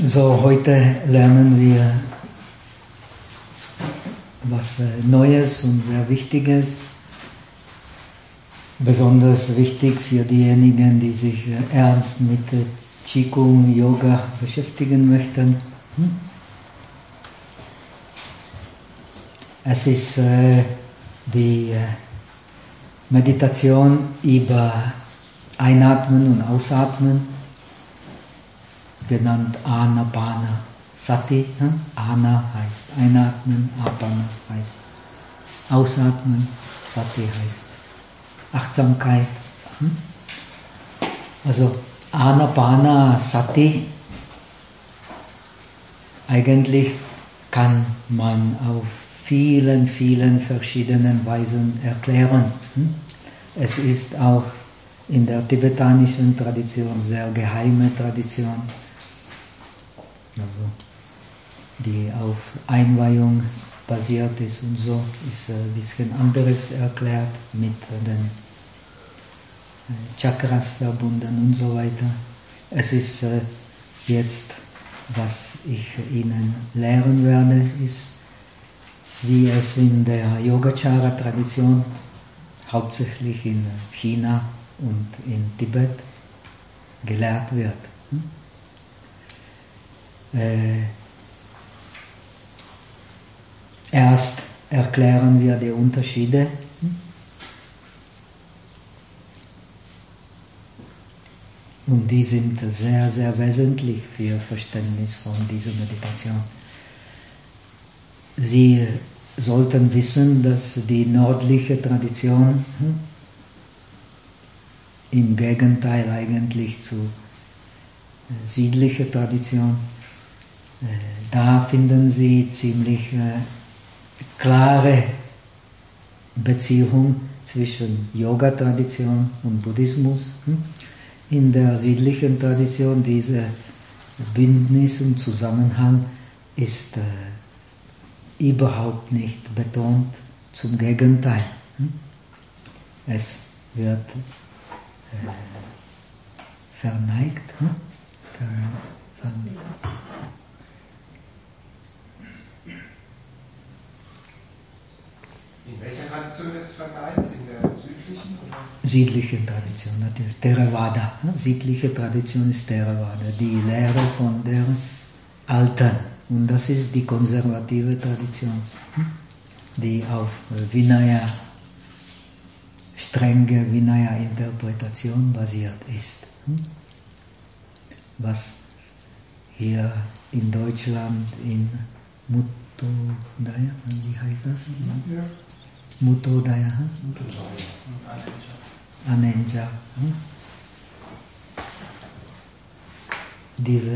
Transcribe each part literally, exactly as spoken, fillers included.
So, heute lernen wir was Neues und sehr Wichtiges. Besonders wichtig für diejenigen, die sich ernst mit Qigong, Yoga beschäftigen möchten. Es ist äh, die Meditation über Einatmen und Ausatmen, genannt Anapanasati. Ana heißt Einatmen, Apana heißt Ausatmen, Sati heißt Achtsamkeit. Also Anapanasati, eigentlich kann man auf vielen, vielen verschiedenen Weisen erklären. Es ist auch in der tibetanischen Tradition sehr geheime Tradition, also die auf Einweihung basiert ist und so, ist ein bisschen anderes erklärt, mit den Chakras verbunden und so weiter. Es ist jetzt, was ich Ihnen lehren werde, ist, wie es in der Yogacara-Tradition, hauptsächlich in China und in Tibet, gelehrt wird. Äh, erst erklären wir die Unterschiede. Und die sind sehr, sehr wesentlich für Verständnis von dieser Meditation. Sie sollten wissen, dass die nördliche Tradition hm, im Gegenteil eigentlich zu äh, südlicher Tradition, äh, da finden Sie ziemlich äh, klare Beziehung zwischen Yoga-Tradition und Buddhismus. Hm. In der südlichen Tradition, diese Bündnis und Zusammenhang ist äh, überhaupt nicht betont, zum Gegenteil. Es wird äh, verneigt. Hm? Ver, ver, In welcher Tradition wird es verneigt? In der südlichen? Oder? Südliche Tradition, natürlich. Theravada. Ne? Südliche Tradition ist Theravada, die Lehre von der Alten. Und das ist die konservative Tradition, die auf Vinaya, strenge Vinaya-Interpretation basiert ist. Was hier in Deutschland in Muttodaya, wie heißt das? Ja. Muttodaya, Anenja. Diese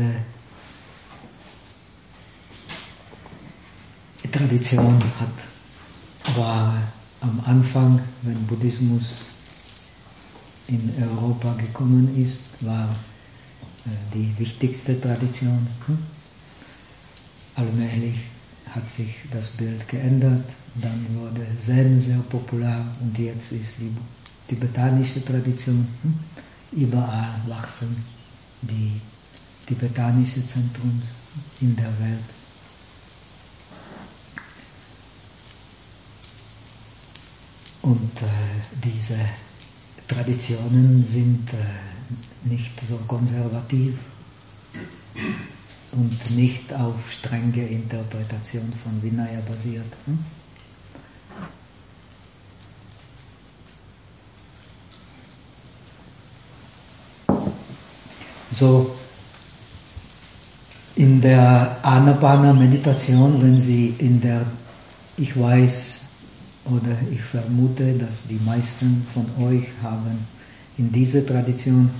Tradition hat, war am Anfang, wenn Buddhismus in Europa gekommen ist, war die wichtigste Tradition. Allmählich hat sich das Bild geändert, dann wurde Zen sehr populär und jetzt ist die tibetanische Tradition. Überall wachsen die tibetanischen Zentrums in der Welt. Und äh, diese Traditionen sind äh, nicht so konservativ und nicht auf strenge Interpretation von Vinaya basiert. Hm? So, in der Anapana-Meditation, wenn Sie in der, ich weiß, oder ich vermute, dass die meisten von euch haben in dieser Tradition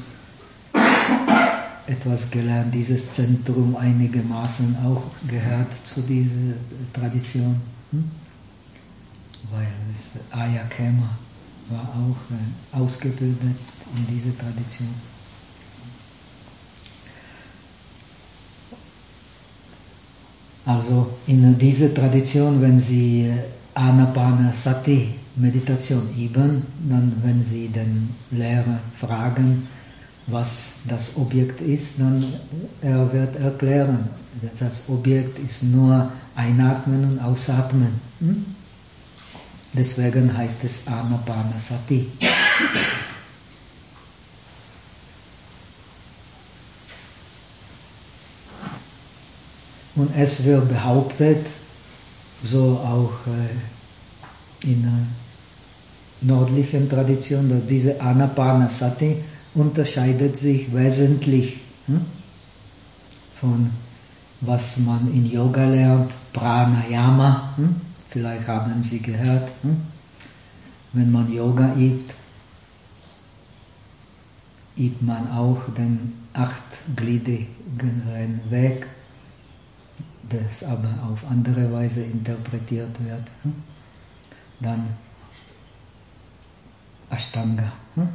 etwas gelernt, dieses Zentrum einigermaßen auch gehört zu dieser Tradition. Hm? Weil es Ayakema war auch äh, ausgebildet in dieser Tradition. Also in dieser Tradition, wenn Sie äh, Anapanasati Meditation üben, dann wenn Sie den Lehrer fragen, was das Objekt ist, dann er wird erklären, das Objekt ist nur Einatmen und Ausatmen. Hm? Deswegen heißt es Anapanasati. Und es wird behauptet, so auch äh, in der nördlichen Tradition, dass diese Anapanasati unterscheidet sich wesentlich hm, von was man in Yoga lernt, Pranayama. Hm? Vielleicht haben Sie gehört, hm? Wenn man Yoga übt, übt man auch den achtgliedrigen Weg, das aber auf andere Weise interpretiert wird. Hm? Dann Ashtanga. Hm?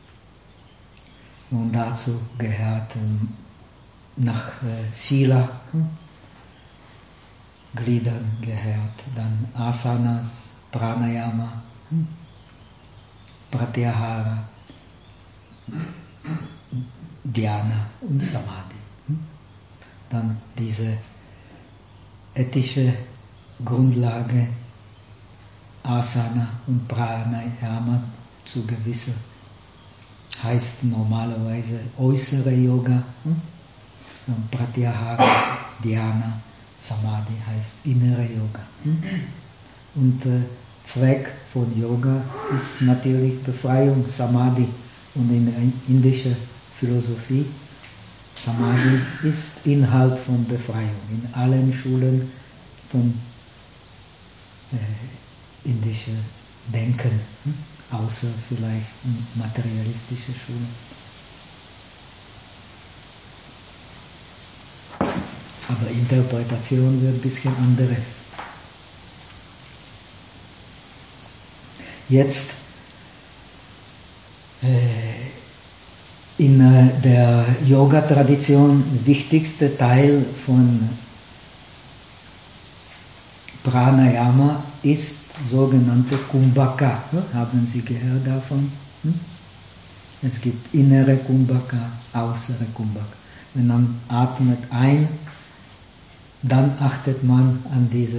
Und dazu gehört ähm, nach äh, Sila, hm? Gliedern gehört, dann Asanas, Pranayama, hm? Pratyahara, Dhyana und Samadhi. Hm? Dann diese ethische Grundlage Asana und Pranayama zu gewisser heißt normalerweise äußere Yoga, hm? Und Pratyahara, Dhyana, Samadhi heißt innere Yoga. Hm? Und äh, Zweck von Yoga ist natürlich Befreiung, Samadhi. Und in der indischen Philosophie, Samadhi ist Inhalt von Befreiung. In allen Schulen von äh, indischen Denken, hm? Außer vielleicht materialistische Schulen. Aber Interpretation wird ein bisschen anderes. Jetzt äh, in äh, der Yoga-Tradition wichtigste Teil von Pranayama ist sogenannte Kumbhaka. Haben Sie gehört davon? Es gibt innere Kumbhaka, äußere Kumbhaka. Wenn man atmet ein, dann achtet man an diese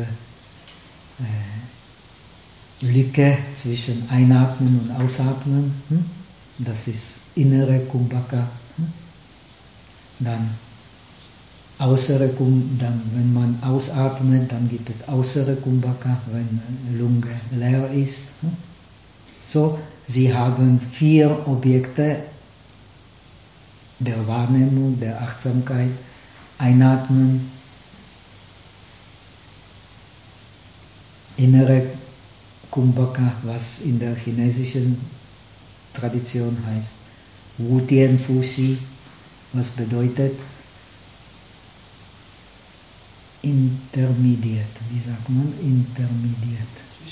äh, Lücke zwischen Einatmen und Ausatmen. Das ist innere Kumbhaka. Dann äußere Kumbhaka, dann, wenn man ausatmet, dann gibt es äußere Kumbhaka, wenn die Lunge leer ist. So, Sie haben vier Objekte der Wahrnehmung, der Achtsamkeit. Einatmen, innere Kumbhaka, was in der chinesischen Tradition heißt Wu Tian Fu Xi, was bedeutet intermediate. Wie sagt man intermediate?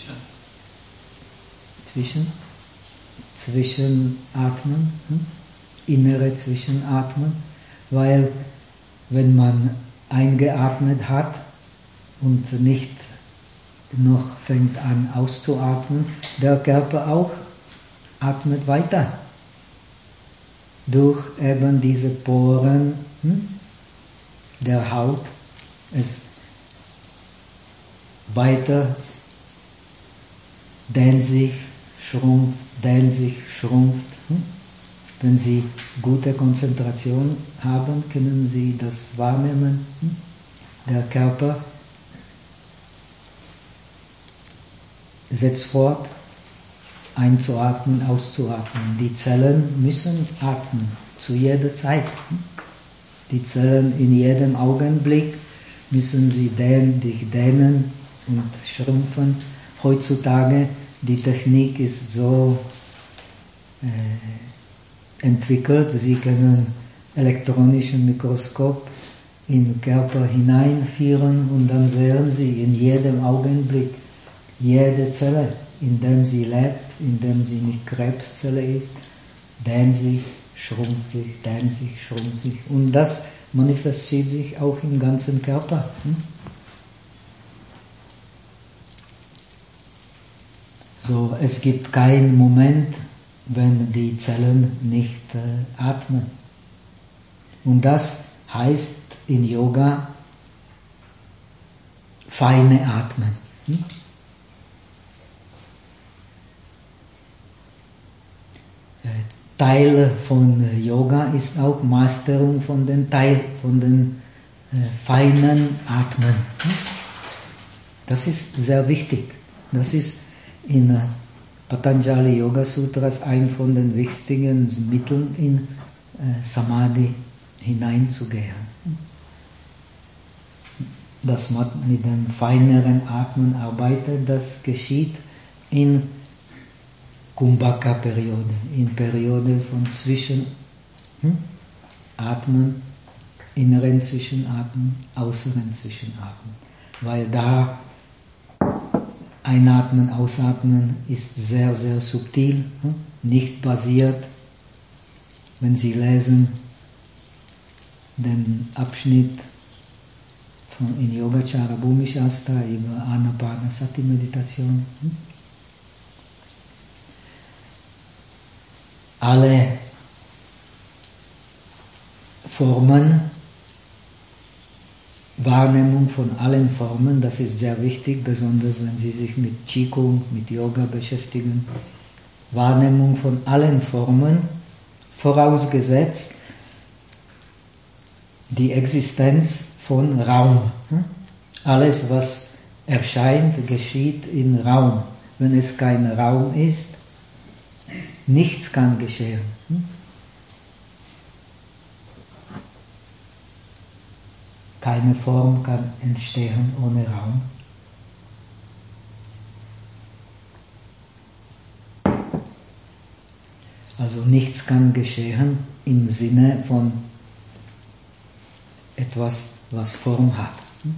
Zwischen. Zwischen? Zwischenatmen, hm? Innere Zwischenatmen, weil wenn man eingeatmet hat und nicht noch fängt an auszuatmen, der Körper auch atmet weiter. Durch eben diese Poren hm, der Haut es weiter dehnt sich, schrumpft, dehnt sich, schrumpft. Hm? Wenn Sie gute Konzentration haben, können Sie das wahrnehmen. Hm? Der Körper setzt fort, einzuatmen, auszuatmen. Die Zellen müssen atmen, zu jeder Zeit. Die Zellen in jedem Augenblick müssen sie dehnen, sich dehnen und schrumpfen. Heutzutage, die Technik ist so äh, entwickelt, Sie können elektronischen Mikroskop in den Körper hineinführen und dann sehen Sie in jedem Augenblick jede Zelle, in der sie lebt, in der sie nicht Krebszelle ist, dehnt sich, schrumpft sich, dehnt sich, schrumpft sich. Und das manifestiert sich auch im ganzen Körper. Hm? So, es gibt keinen Moment, wenn die Zellen nicht äh, atmen. Und das heißt in Yoga feine Atmen. Hm? Teil von Yoga ist auch Masterung von den Teil, von den äh, feinen Atmen. Das ist sehr wichtig. Das ist in äh, Patanjali Yoga Sutras ein von den wichtigen Mitteln in äh, Samadhi hineinzugehen. Dass man mit dem feineren Atmen arbeitet, das geschieht in Kumbhaka-Periode, in Periode von Zwischenatmen, hm? inneren Zwischenatmen, äußeren Zwischenatmen. Weil da Einatmen, Ausatmen ist sehr, sehr subtil, hm? nicht basiert. Wenn Sie lesen den Abschnitt von in Yogacara Bhumishastra über Anapanasati Meditation, hm? alle Formen, Wahrnehmung von allen Formen, das ist sehr wichtig, besonders wenn Sie sich mit Qigong, mit Yoga beschäftigen. Wahrnehmung von allen Formen, vorausgesetzt die Existenz von Raum. Alles, was erscheint, geschieht in Raum. Wenn es kein Raum ist, nichts kann geschehen. Keine Form kann entstehen ohne Raum. Also nichts kann geschehen im Sinne von etwas, was Form hat.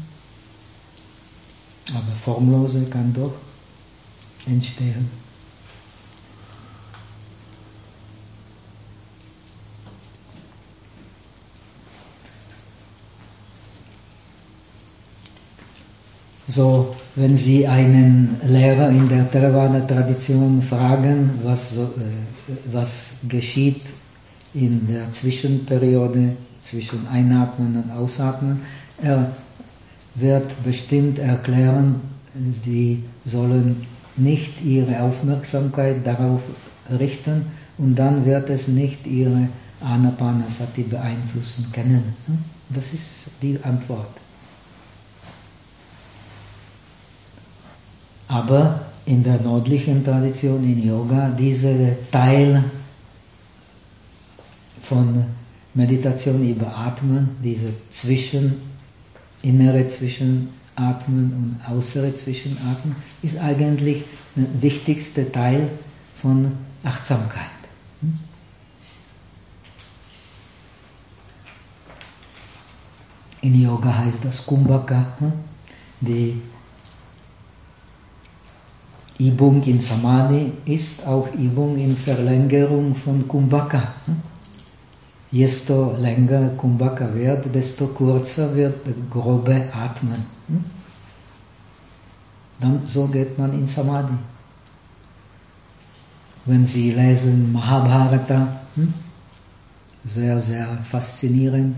Aber Formlose kann doch entstehen. So, wenn Sie einen Lehrer in der Theravada-Tradition fragen, was, so, äh, was geschieht in der Zwischenperiode zwischen Einatmen und Ausatmen, er wird bestimmt erklären, Sie sollen nicht Ihre Aufmerksamkeit darauf richten und dann wird es nicht Ihre Anapanasati beeinflussen können. Das ist die Antwort. Aber in der nördlichen Tradition, in Yoga, dieser Teil von Meditation über Atmen, diese zwischen, innere Zwischenatmen und äußere Zwischenatmen, ist eigentlich der wichtigste Teil von Achtsamkeit. In Yoga heißt das Kumbhaka, die Übung in Samadhi ist auch Übung in Verlängerung von Kumbhaka. Desto länger Kumbhaka wird, desto kürzer wird grobe Atmen. Dann so geht man in Samadhi. Wenn Sie lesen Mahabharata, sehr, sehr faszinierend.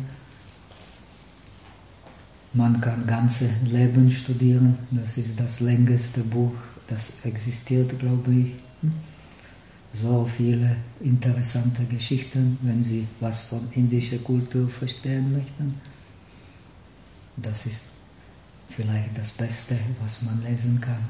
Man kann ganze Leben studieren. Das ist das längste Buch, das existiert, glaube ich. So viele interessante Geschichten, wenn Sie was von indischer Kultur verstehen möchten. Das ist vielleicht das Beste, was man lesen kann.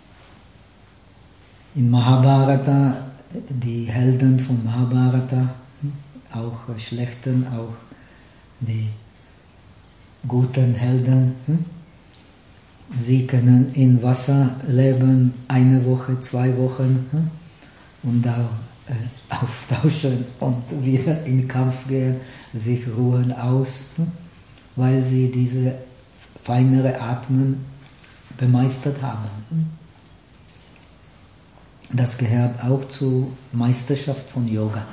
In Mahabharata, die Helden von Mahabharata, auch schlechten, auch die guten Helden, sie können in Wasser leben, eine Woche, zwei Wochen und da äh, auftauschen und wieder in Kampf gehen, sich ruhen aus, weil sie diese feinere Atmen bemeistert haben. Das gehört auch zur Meisterschaft von Yoga.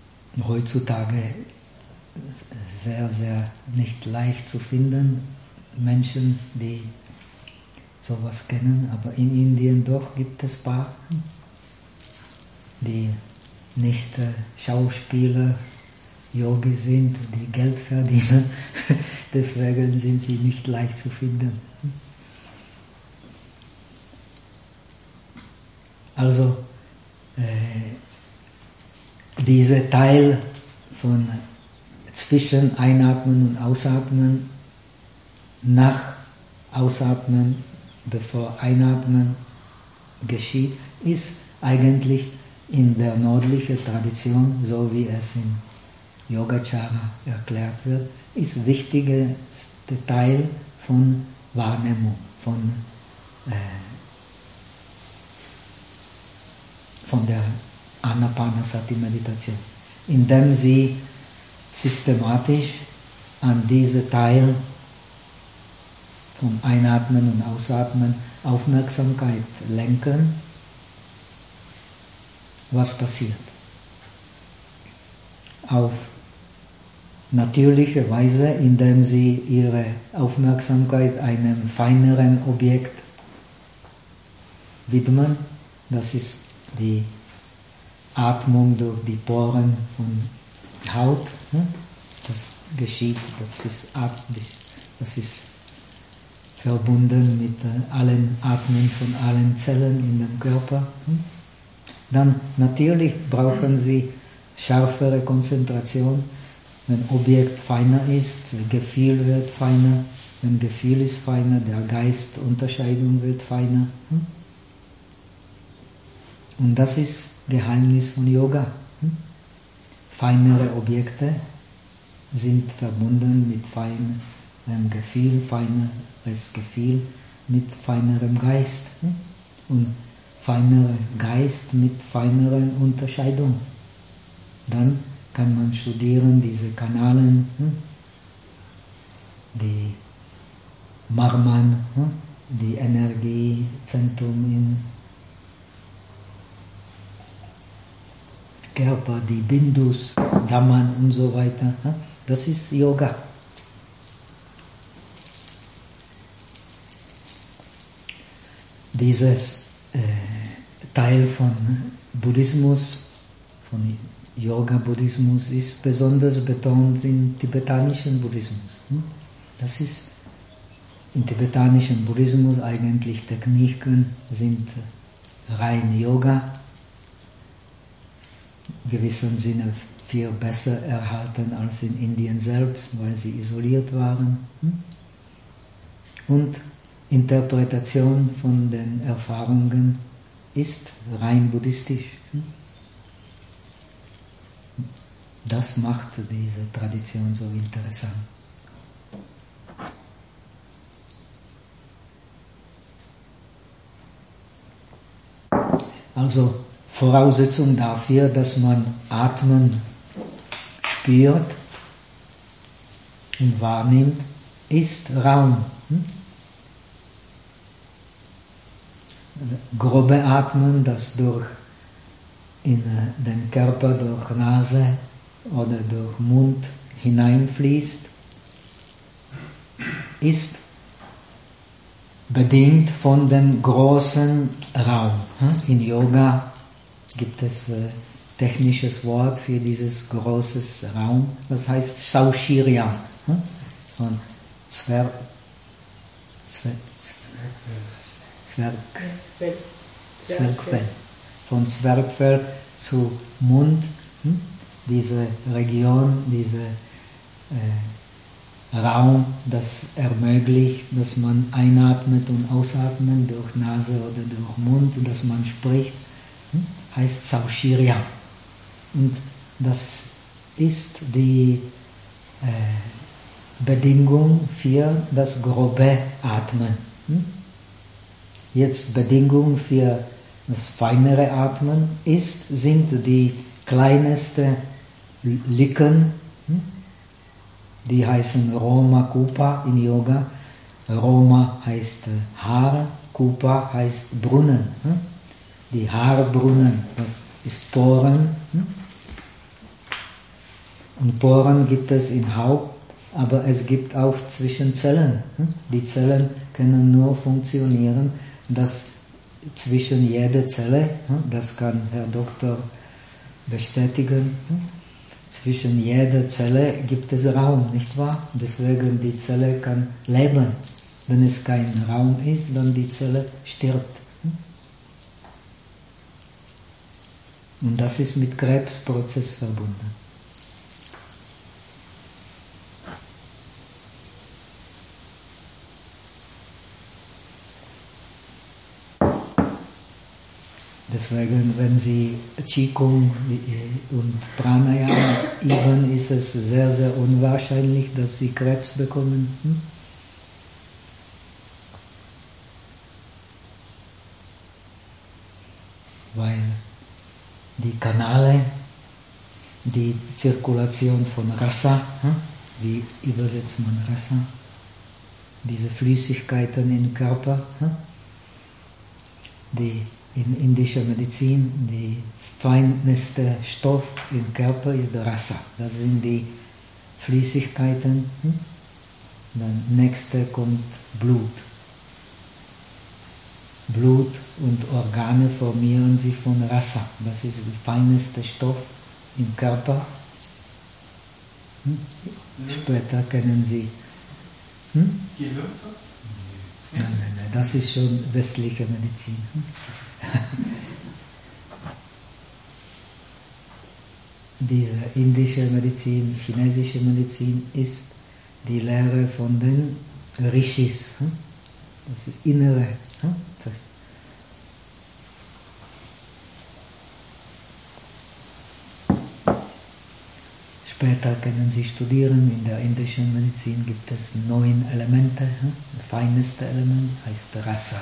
Heutzutage sehr, sehr nicht leicht zu finden, Menschen, die sowas kennen, aber in Indien doch gibt es ein paar, die nicht äh, Schauspieler, Yogi sind, die Geld verdienen, deswegen sind sie nicht leicht zu finden. Also äh, dieser Teil von zwischen Einatmen und Ausatmen, nach Ausatmen, bevor Einatmen geschieht, ist eigentlich in der nördlichen Tradition, so wie es in Yogacara erklärt wird, ist wichtigster Teil von Wahrnehmung, von, äh, von der Anapanasati-Meditation, indem sie systematisch an diesen Teil vom Einatmen und Ausatmen Aufmerksamkeit lenken. Was passiert? Auf natürliche Weise, indem sie ihre Aufmerksamkeit einem feineren Objekt widmen. Das ist die Atmung durch die Poren von Haut. Das geschieht, das ist, das ist verbunden mit allen Atmen von allen Zellen in dem Körper. Dann natürlich brauchen sie schärfere Konzentration. Wenn Objekt feiner ist, Gefühl wird feiner. Wenn Gefühl ist feiner, der Geist, Unterscheidung wird feiner. Und das ist Geheimnis von Yoga. Feinere Objekte sind verbunden mit feinem Gefühl, feineres Gefühl mit feinerem Geist. Und feinerer Geist mit feineren Unterscheidung. Dann kann man studieren diese Kanalen, die Marman, die Energiezentrum im Körper, die Bindus, Dhamman und so weiter. Das ist Yoga. Dieses äh, Teil von Buddhismus, von Yoga-Buddhismus ist besonders betont im tibetanischen Buddhismus. Das ist im tibetanischen Buddhismus eigentlich Techniken sind rein Yoga, in gewissem Sinne viel besser erhalten als in Indien selbst, weil sie isoliert waren. Und Interpretation von den Erfahrungen ist rein buddhistisch. Das macht diese Tradition so interessant. Also Voraussetzung dafür, dass man Atmen spürt und wahrnimmt, ist Raum. Grobe Atmen, das durch in den Körper durch Nase oder durch Mund hineinfließt, ist bedingt von dem großen Raum. In Yoga gibt es ein technisches Wort für dieses große Raum, das heißt Saushirya, von Zwerg, Zwerg, Zwerg, Zwergfell, von Zwergfell zu Mund, diese Region, dieser äh, Raum, das ermöglicht, dass man einatmet und ausatmet durch Nase oder durch Mund, dass man spricht, heißt Saushirya. Und das ist die äh, Bedingung für das grobe Atmen. Jetzt Bedingung für das feinere Atmen ist, sind die kleinsten Licken, die heißen Roma Kupa in Yoga. Roma heißt Haar, Kupa heißt Brunnen. Die Haarbrunnen, das ist Poren. Und Poren gibt es in Haupt, Aber es gibt auch zwischen Zellen. Die Zellen können nur funktionieren, dass zwischen jeder Zelle, das kann Herr Doktor bestätigen, zwischen jeder Zelle gibt es Raum, nicht wahr? Deswegen die Zelle kann leben. Wenn es kein Raum ist, dann die Zelle stirbt. Und das ist mit Krebsprozess verbunden. Deswegen, wenn Sie Qigong und Pranayama üben, ist es sehr, sehr unwahrscheinlich, dass Sie Krebs bekommen. Hm? Weil die Kanäle, die Zirkulation von Rasa, hm? Wie übersetzt man Rasa? Diese Flüssigkeiten im Körper, hm? Die in indischer Medizin, der feinste Stoff im Körper ist der Rasa. Das sind die Flüssigkeiten. Dann nächste kommt Blut. Blut und Organe formieren sich von Rasa. Das ist der feinste Stoff im Körper. Später kennen Sie. Hm? Die Lymphe? Nein, nein, nein, das ist schon westliche Medizin. Diese indische Medizin, chinesische Medizin ist die Lehre von den Rishis. Das ist innere. Später können Sie studieren, in der indischen Medizin gibt es neun Elemente. Das feinste Element heißt Rasa.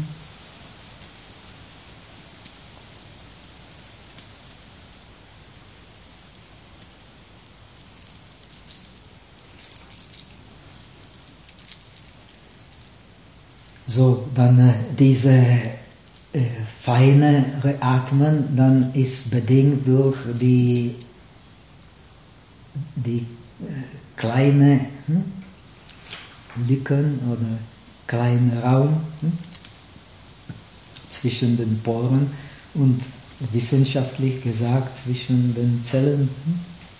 So, dann äh, diese äh, feinere Atmen, dann ist bedingt durch die, die äh, kleine hm, Lücken oder kleinen Raum hm, zwischen den Poren und wissenschaftlich gesagt zwischen den Zellen. Hm.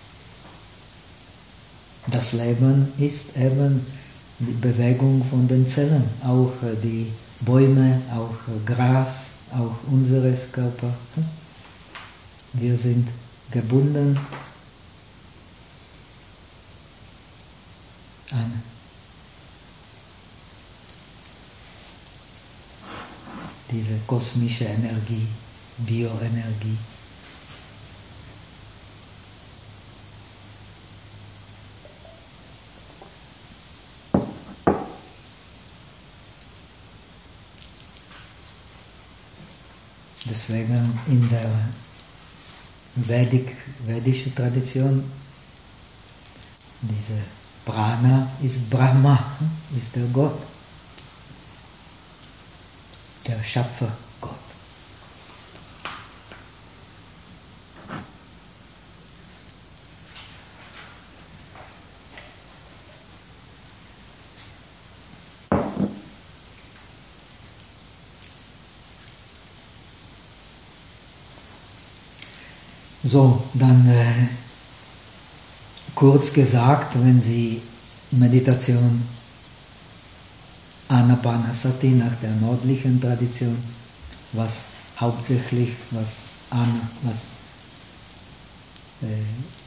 Das Leben ist eben die Bewegung von den Zellen, auch die Bäume, auch Gras, auch unseres Körper. Wir sind gebunden an diese kosmische Energie, Bioenergie. Deswegen in der Vedic, vedischen Tradition, diese Prana ist Brahma, ist der Gott, der Schöpfer Gott. So, dann äh, kurz gesagt, wenn Sie Meditation Anapanasati nach der nördlichen Tradition, was hauptsächlich, was, Ana, was äh,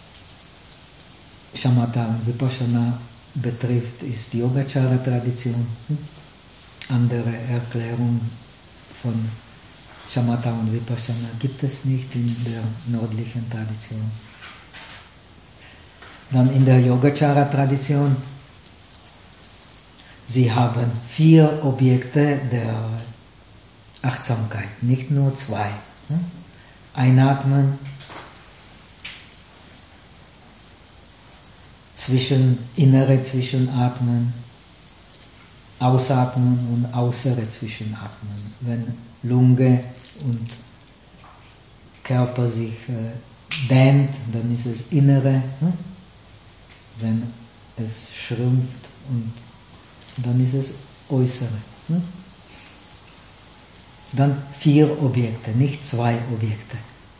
Shamatha und Vipassana betrifft, ist die Yogacara-Tradition. Andere Erklärung von Shamatha und Vipassana gibt es nicht in der nördlichen Tradition. Dann in der Yogacara-Tradition, sie haben vier Objekte der Achtsamkeit, nicht nur zwei. Einatmen, zwischen, innere Zwischenatmen, Ausatmen und äußere Zwischenatmen. Wenn Lunge und Körper sich äh, dehnt, dann ist es innere. Hm? Wenn es schrumpft und dann ist es Äußere. Hm? Dann vier Objekte, nicht zwei Objekte.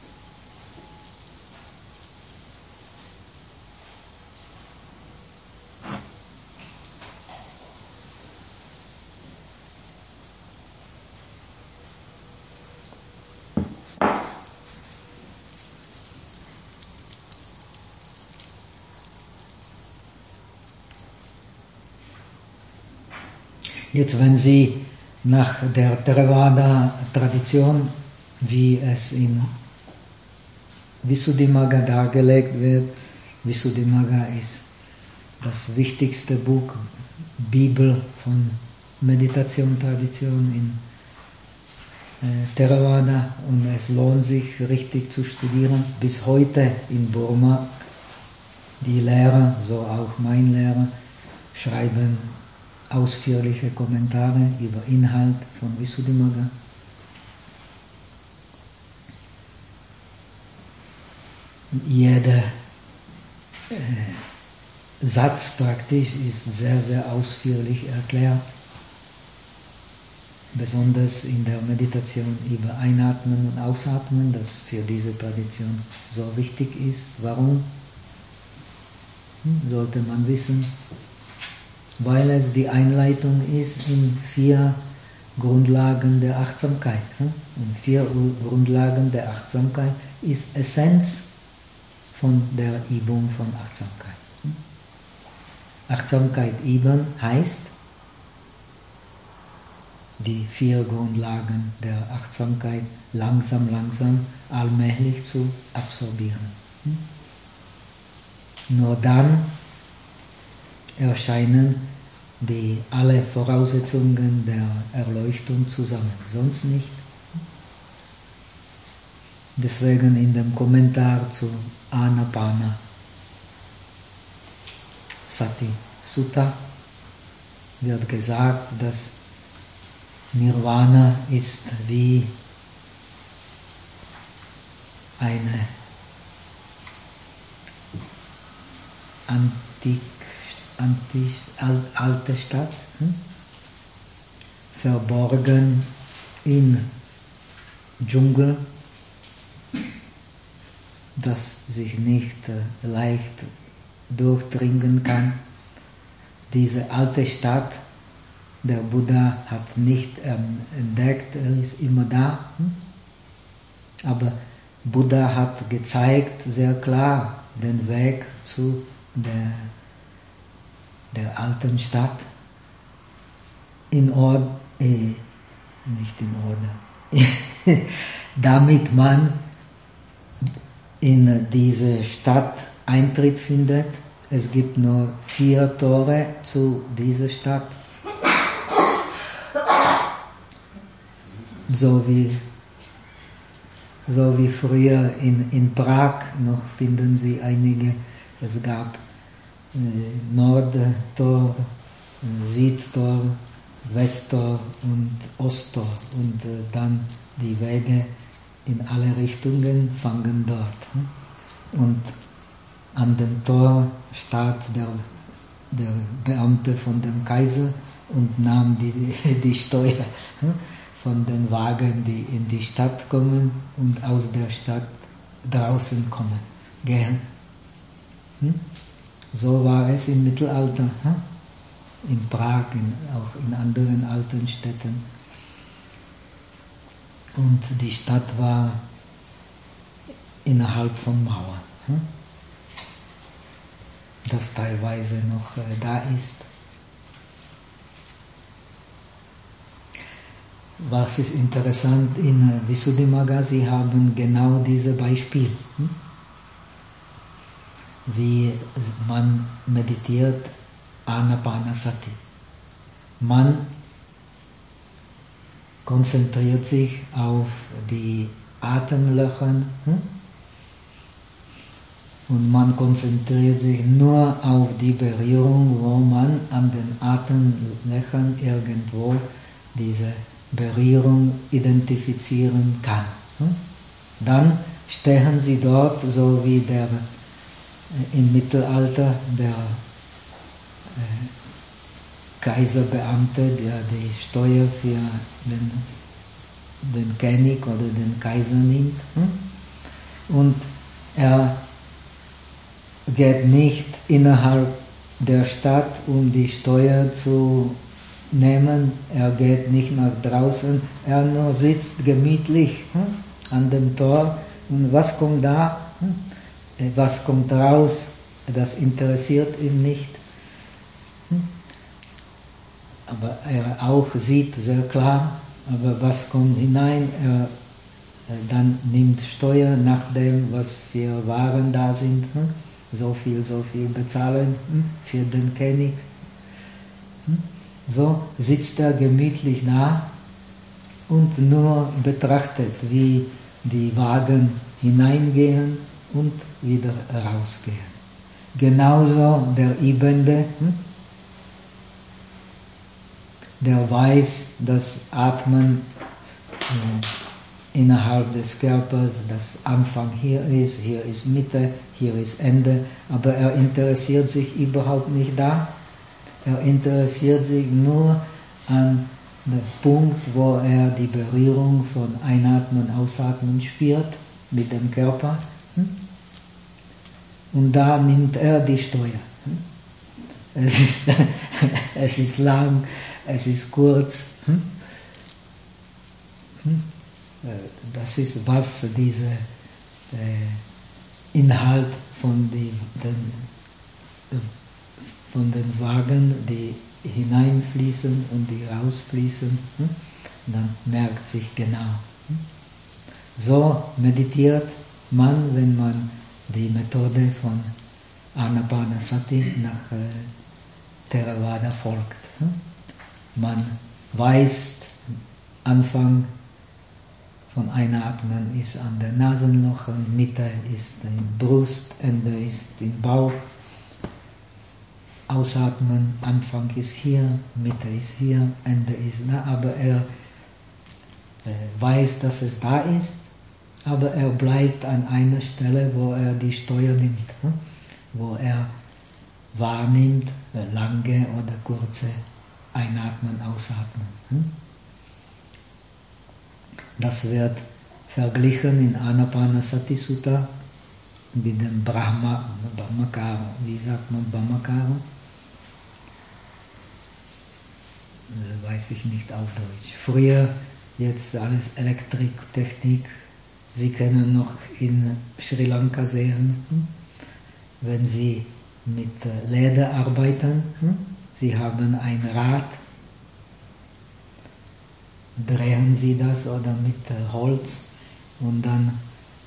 Jetzt, wenn Sie nach der Theravada-Tradition, wie es in Visuddhimagga dargelegt wird, Visuddhimagga ist das wichtigste Buch, Bibel von Meditation-Tradition in äh, Theravada, und es lohnt sich richtig zu studieren. Bis heute in Burma, die Lehrer, so auch mein Lehrer, schreiben ausführliche Kommentare über Inhalt von Visuddhimagga. Jeder äh, Satz praktisch ist sehr, sehr ausführlich erklärt, besonders in der Meditation über Einatmen und Ausatmen, das für diese Tradition so wichtig ist. Warum? Hm, sollte man wissen. Weil es die Einleitung ist in vier Grundlagen der Achtsamkeit. Und vier Grundlagen der Achtsamkeit ist Essenz von der Übung von Achtsamkeit. Achtsamkeit üben heißt, die vier Grundlagen der Achtsamkeit langsam, langsam, allmählich zu absorbieren. Nur dann erscheinen die alle Voraussetzungen der Erleuchtung zusammen, sonst nicht. Deswegen in dem Kommentar zu Anapana Sati Sutta wird gesagt, dass Nirvana ist wie eine antik Antisch, alte Stadt, hm? verborgen in Dschungel, das sich nicht äh, leicht durchdringen kann. Diese alte Stadt, der Buddha hat nicht ähm, entdeckt, er ist immer da, hm? aber Buddha hat gezeigt sehr klar den Weg zu der der alten Stadt, in Ordnung, äh, nicht in Ordnung, damit man in diese Stadt Eintritt findet. Es gibt nur vier Tore zu dieser Stadt, so wie, so wie früher in, in Prag, noch finden Sie einige, es gab Nordtor, Südtor, Westtor und Osttor, und dann die Wege in alle Richtungen fangen dort. Und an dem Tor stand der, der Beamte von dem Kaiser und nahm die, die Steuer von den Wagen, die in die Stadt kommen und aus der Stadt draußen kommen, gehen. So war es im Mittelalter, in Prag, in, auch in anderen alten Städten. Und die Stadt war innerhalb von Mauern, das teilweise noch da ist. Was ist interessant in Visuddhimagga, Sie haben genau dieses Beispiel. Wie man meditiert Anapanasati. Man konzentriert sich auf die Atemlöcher, hm? und man konzentriert sich nur auf die Berührung, wo man an den Atemlöchern irgendwo diese Berührung identifizieren kann. Hm? Dann stehen sie dort, so wie der im Mittelalter der Kaiserbeamte, der die Steuer für den, den König oder den Kaiser nimmt. Und er geht nicht innerhalb der Stadt, um die Steuer zu nehmen. Er geht nicht nach draußen, er nur sitzt gemütlich an dem Tor. Und was kommt da? Was kommt raus? Das interessiert ihn nicht. Aber er auch sieht sehr klar, aber was kommt hinein? Er dann nimmt Steuer nach dem, was für Waren da sind. So viel, so viel bezahlen für den König. So sitzt er gemütlich da und nur betrachtet, wie die Wagen hineingehen und wieder rausgehen. Genauso der Übende, der weiß, dass Atmen äh, innerhalb des Körpers, das Anfang hier ist, hier ist Mitte, hier ist Ende, aber er interessiert sich überhaupt nicht da. Er interessiert sich nur an dem Punkt, wo er die Berührung von Einatmen, Ausatmen spürt mit dem Körper. Und da nimmt er die Steuer. Es ist, es ist lang, es ist kurz. Das ist, was dieser Inhalt von, die, den, von den Wagen, die hineinfließen und die rausfließen, dann merkt sich genau. So meditiert man, wenn man die Methode von Anapanasati nach äh, Theravada folgt. Man weiß, Anfang von Einatmen ist an der Nasenloch, Mitte ist in Brust, Ende ist im Bauch. Ausatmen, Anfang ist hier, Mitte ist hier, Ende ist da, aber er äh, weiß, dass es da ist, aber er bleibt an einer Stelle, wo er die Steuer nimmt, hm? wo er wahrnimmt, äh, lange oder kurze Einatmen, Ausatmen. Hm? Das wird verglichen in Anapanasati Sutta mit dem Brahma, Brahmakara. Wie sagt man Brahmakara? Das weiß ich nicht auf Deutsch. Früher, jetzt alles Elektriktechnik. Sie können noch in Sri Lanka sehen, wenn Sie mit Leder arbeiten. Sie haben ein Rad. Drehen Sie das oder mit Holz und dann,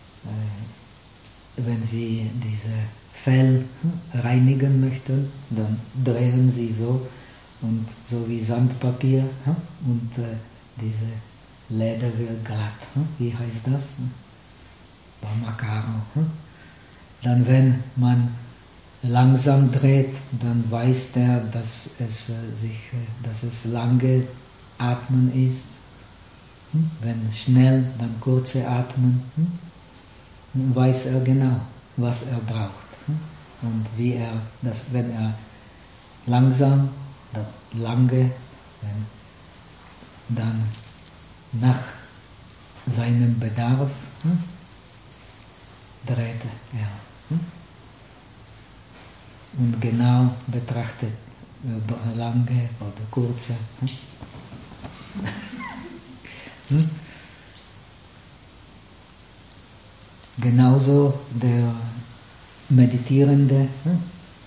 äh, wenn Sie diese Fell reinigen möchten, dann drehen Sie so und so wie Sandpapier und äh, diese Leder wird glatt. Wie heißt das? Brahmakara. Dann wenn man langsam dreht, dann weiß der, dass es, sich, dass es lange Atmen ist. Wenn schnell, dann kurze Atmen. Dann weiß er genau, was er braucht. Und wie er das, wenn er langsam, dann lange, dann nach seinem Bedarf dreht er. Und genau betrachtet, lange oder kurze. Hm? Genauso der Meditierende hm?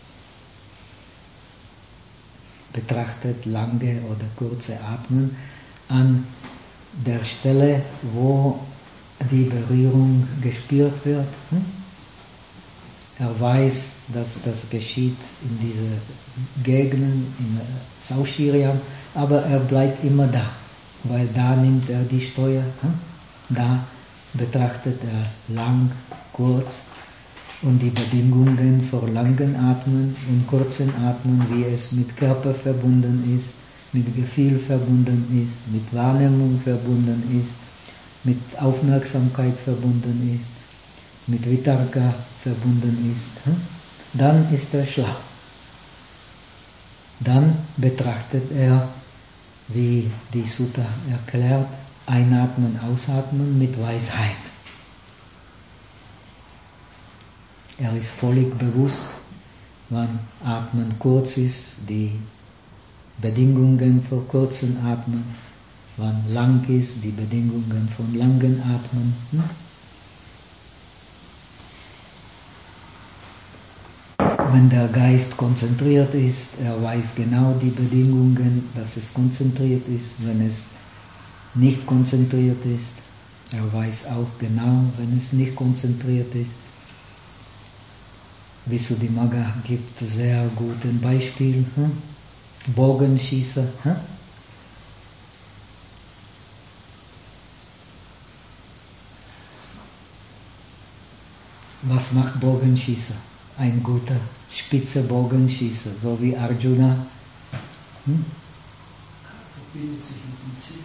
betrachtet lange oder kurze Atmen an der Stelle, wo die Berührung gespürt wird. Hm? Er weiß, dass das geschieht in dieser Gegend, in Sauschiriam, aber er bleibt immer da. Weil da nimmt er die Steuer, da betrachtet er lang, kurz und die Bedingungen für langen Atmen und kurzen Atmen, wie es mit Körper verbunden ist, mit Gefühl verbunden ist, mit Wahrnehmung verbunden ist, mit Aufmerksamkeit verbunden ist, mit Vitarka verbunden ist. Dann ist er schlau. Dann betrachtet er, wie die Sutta erklärt, einatmen, ausatmen mit Weisheit. Er ist völlig bewusst, wann Atmen kurz ist, die Bedingungen für kurzen Atmen, wann lang ist, die Bedingungen von langen Atmen. Hm? Wenn der Geist konzentriert ist, er weiß genau die Bedingungen, dass es konzentriert ist. Wenn es nicht konzentriert ist, er weiß auch genau, wenn es nicht konzentriert ist. Visuddhimagga gibt sehr guten Beispiel. Hm? Bogenschießer. Hm? Was macht Bogenschießer? Ein guter spitzer Bogenschießer, so wie Arjuna. Hm? Verbindet sich mit dem Ziel.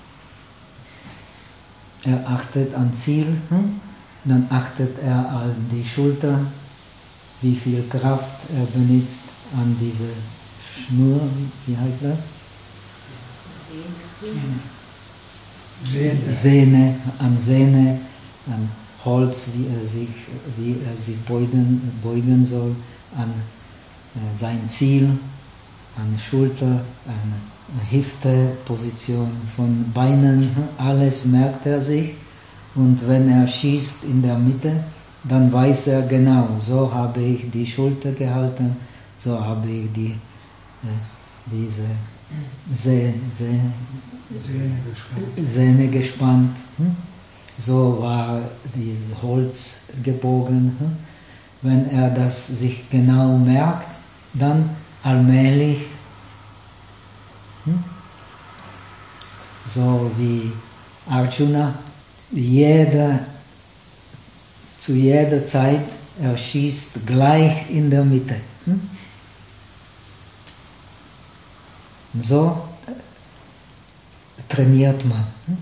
Er achtet an Ziel, hm? Dann achtet er an die Schulter, wie viel Kraft er benutzt an diese Schnur, wie heißt das? Sehne. Sehne, an Sehne, an Holz, wie er sich, wie er sich beugen, beugen soll, an äh, sein Ziel, an Schulter, an Hüfte, Position von Beinen, alles merkt er sich. Und wenn er schießt in der Mitte, dann weiß er genau, so habe ich die Schulter gehalten, so habe ich die, äh, diese Seh, Seh, Sehne gespannt. Sehne gespannt. Hm? So war dieses Holz gebogen. Hm? Wenn er das sich genau merkt, dann allmählich, hm? so wie Arjuna, jeder, zu jeder Zeit, er schießt gleich in der Mitte. Hm? So trainiert man. Hm?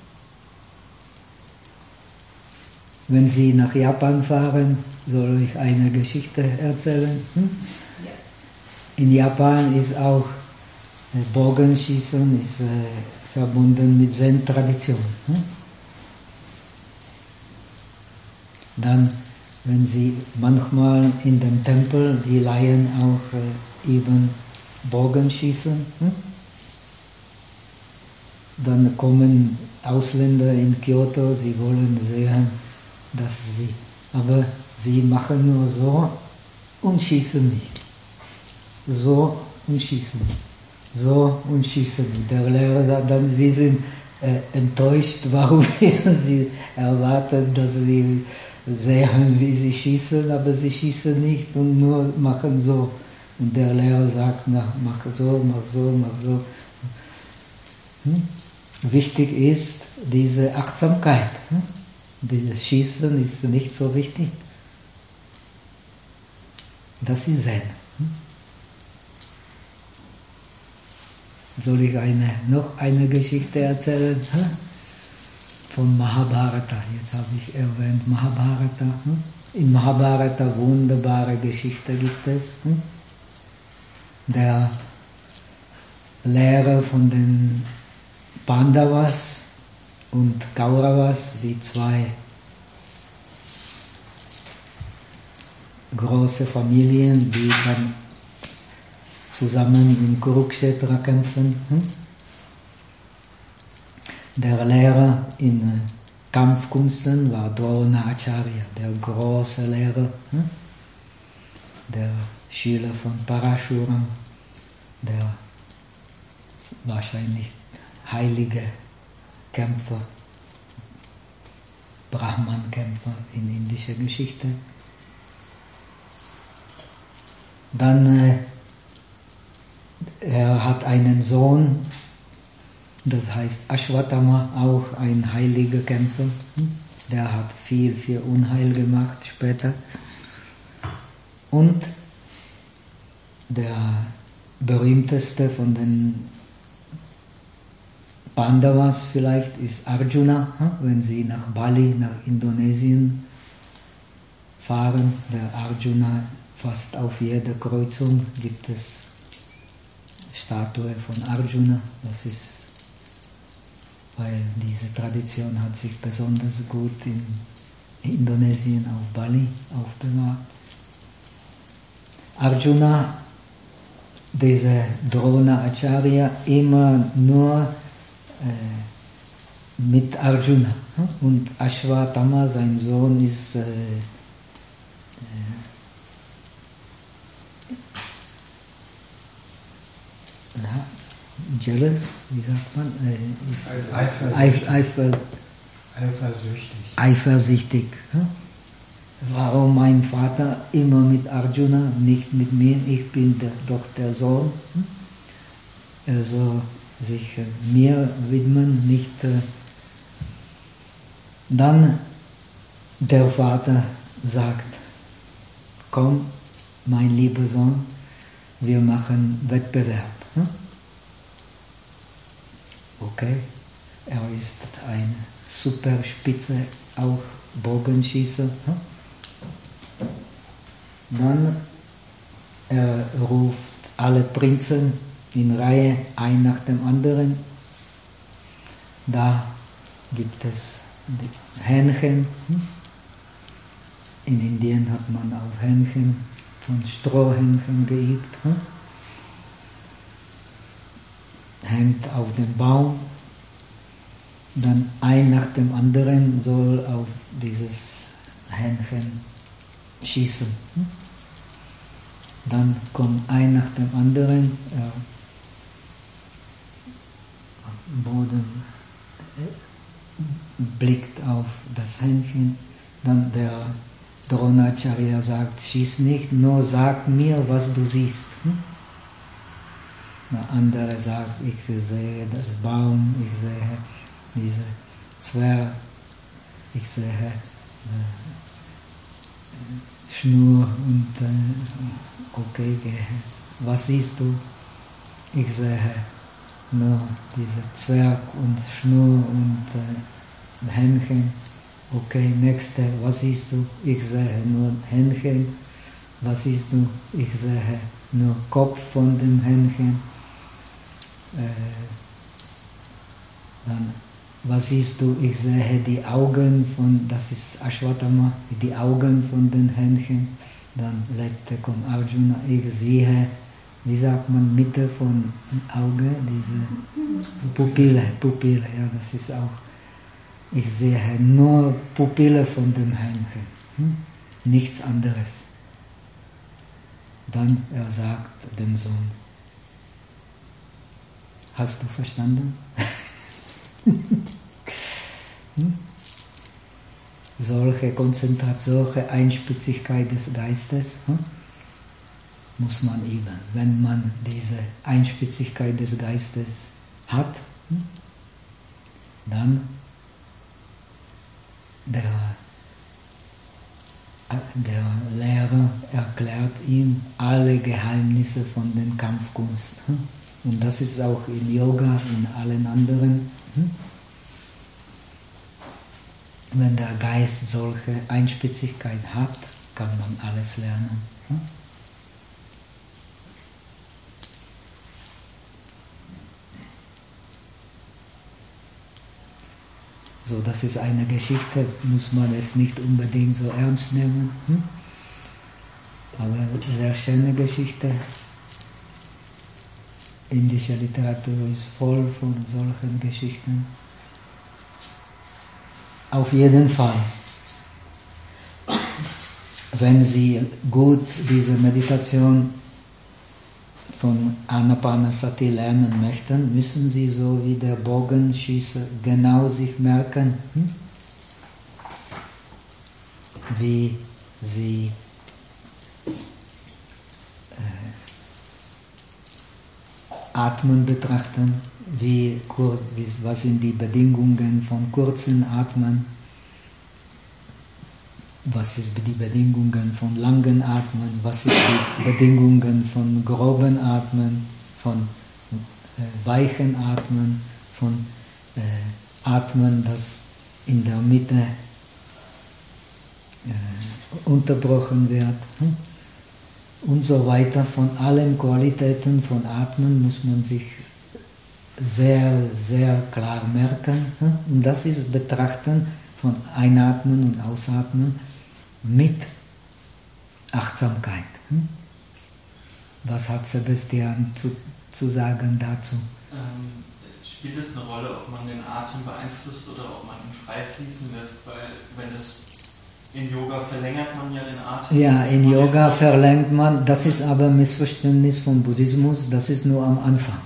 Wenn Sie nach Japan fahren, soll ich eine Geschichte erzählen. Hm? In Japan ist auch äh, Bogenschießen ist, äh, verbunden mit Zen-Tradition. Hm? Dann, wenn Sie manchmal in dem Tempel, die Laien auch äh, eben Bogenschießen, hm? Dann kommen Ausländer in Kyoto, sie wollen sehen, dass sie, aber sie machen nur so und schießen nicht. So und schießen nicht. So und schießen nicht. Der Lehrer, dann sie sind äh, enttäuscht, warum sie erwarten, dass sie sehen, wie sie schießen, aber sie schießen nicht und nur machen so. Und der Lehrer sagt, na, mach so, mach so, mach so. Hm? Wichtig ist diese Achtsamkeit. Hm? Dieses Schießen ist nicht so wichtig. Das ist Zen. Hm? Soll ich eine, noch eine Geschichte erzählen? Hm? Von Mahabharata. Jetzt habe ich erwähnt Mahabharata. Hm? In Mahabharata wunderbare Geschichte gibt es. Hm? Der Lehrer von den Pandavas und Kauravas, die zwei große Familien, die dann zusammen in Kurukshetra kämpfen. Der Lehrer in Kampfkunsten war Dronacharya, der große Lehrer, der Schüler von Parashuram, der wahrscheinlich heilige Kämpfer, Brahman-Kämpfer in indischer Geschichte. Dann, äh, er hat einen Sohn, das heißt Ashwatthama, auch ein heiliger Kämpfer. Der hat viel, viel Unheil gemacht später. Und der berühmteste von den Pandavas vielleicht ist Arjuna, wenn sie nach Bali, nach Indonesien fahren. Der Arjuna, fast auf jeder Kreuzung gibt es Statue von Arjuna. Das ist, weil diese Tradition hat sich besonders gut in Indonesien auf Bali aufbewahrt. Arjuna, diese Drona Acharya, immer nur äh, mit Arjuna. Und Ashwatthama, sein Sohn, ist äh, äh, ja, jealous, wie sagt man? Äh, ist Eifersüchtig. Eifer, Eifersüchtig. eifersüchtig. Warum mein Vater immer mit Arjuna, nicht mit mir? Ich bin der, doch der Sohn. Er soll sich mir widmen, nicht. Dann der Vater sagt, komm, mein lieber Sohn, wir machen Wettbewerb. Okay, er ist ein super Spitze, auch Bogenschießer. Dann er ruft alle Prinzen in Reihe, ein nach dem anderen. Da gibt es die Hähnchen. In Indien hat man auf Hähnchen von Strohhähnchen geübt. Hängt auf dem Baum. Dann ein nach dem anderen soll auf dieses Hähnchen schießen. Dann kommt ein nach dem anderen, er am Boden blickt auf das Hähnchen, dann der Dronacharya sagt, schieß nicht, nur sag mir, was du siehst. Der andere sagt, ich sehe das Baum, ich sehe diese Zwerg, ich sehe äh, Schnur und äh, okay, was siehst du? Ich sehe nur diese Zwerg und Schnur und äh, Hähnchen. Okay, nächste, was siehst du? Ich sehe nur Hähnchen. Was siehst du? Ich sehe nur Kopf von dem Hähnchen. Äh, dann, was siehst du? Ich sehe die Augen von, das ist Ashwatthama, die Augen von den Hähnchen. Dann letzte kommt Arjuna, ich sehe, wie sagt man, Mitte von Auge, diese Pupille, Pupille, ja, das ist auch. Ich sehe nur Pupille von dem Hähnchen, hm? Nichts anderes. Dann er sagt dem Sohn, hast du verstanden? hm? Solche Konzentration, solche Einspitzigkeit des Geistes hm? muss man üben. Wenn man diese Einspitzigkeit des Geistes hat, hm? dann Der, der Lehrer erklärt ihm alle Geheimnisse von der Kampfkunst. Und das ist auch in Yoga, in allen anderen. Wenn der Geist solche Einspitzigkeit hat, kann man alles lernen. So, das ist eine Geschichte, muss man es nicht unbedingt so ernst nehmen. Hm? Aber eine sehr schöne Geschichte. Indische Literatur ist voll von solchen Geschichten. Auf jeden Fall, wenn Sie gut diese Meditation von Anapanasati lernen möchten, müssen Sie so wie der Bogenschießer genau sich merken, hm? wie Sie äh, Atmen betrachten, wie, wie, was sind die Bedingungen von kurzen Atmen, was sind die Bedingungen von langen Atmen, was sind die Bedingungen von groben Atmen, von äh, weichen Atmen, von äh, Atmen, das in der Mitte äh, unterbrochen wird. Hm? und so weiter. Von allen Qualitäten von Atmen muss man sich sehr, sehr klar merken. Und das ist Betrachten von Einatmen und Ausatmen mit Achtsamkeit. Was hat Sebastian zu, zu sagen dazu? Ähm, spielt es eine Rolle, ob man den Atem beeinflusst oder ob man ihn frei fließen lässt? Weil wenn es in Yoga verlängert man ja den Atem. Ja, in Yoga verlängert man, das ist aber ein Missverständnis vom Buddhismus, das ist nur am Anfang.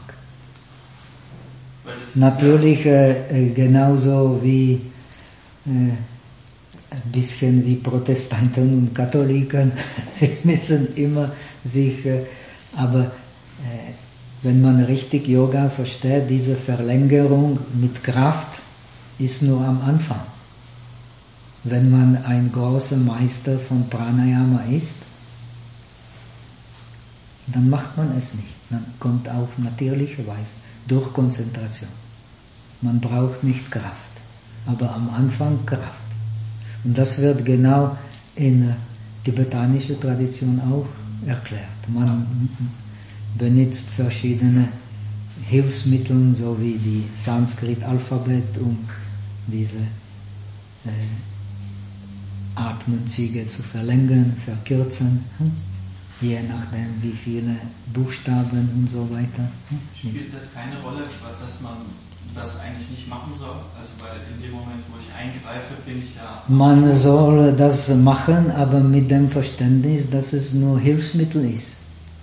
Natürlich äh, genauso wie äh, ein bisschen wie Protestanten und Katholiken, sie müssen immer sich, äh, aber äh, wenn man richtig Yoga versteht, diese Verlängerung mit Kraft ist nur am Anfang. Wenn man ein großer Meister von Pranayama ist, dann macht man es nicht. Man kommt auf natürliche Weise, durch Konzentration. Man braucht nicht Kraft, aber am Anfang Kraft. Und das wird genau in der tibetanischen Tradition auch erklärt. Man benutzt verschiedene Hilfsmittel, so wie die Sanskrit-Alphabet, um diese äh, Atemzüge zu verlängern, verkürzen, hm? je nachdem wie viele Buchstaben und so weiter. Hm? Spielt das keine Rolle, dass man das eigentlich nicht machen soll? Also weil in dem Moment, wo ich eingreife, bin ich ja... Man soll das machen, aber mit dem Verständnis, dass es nur Hilfsmittel ist.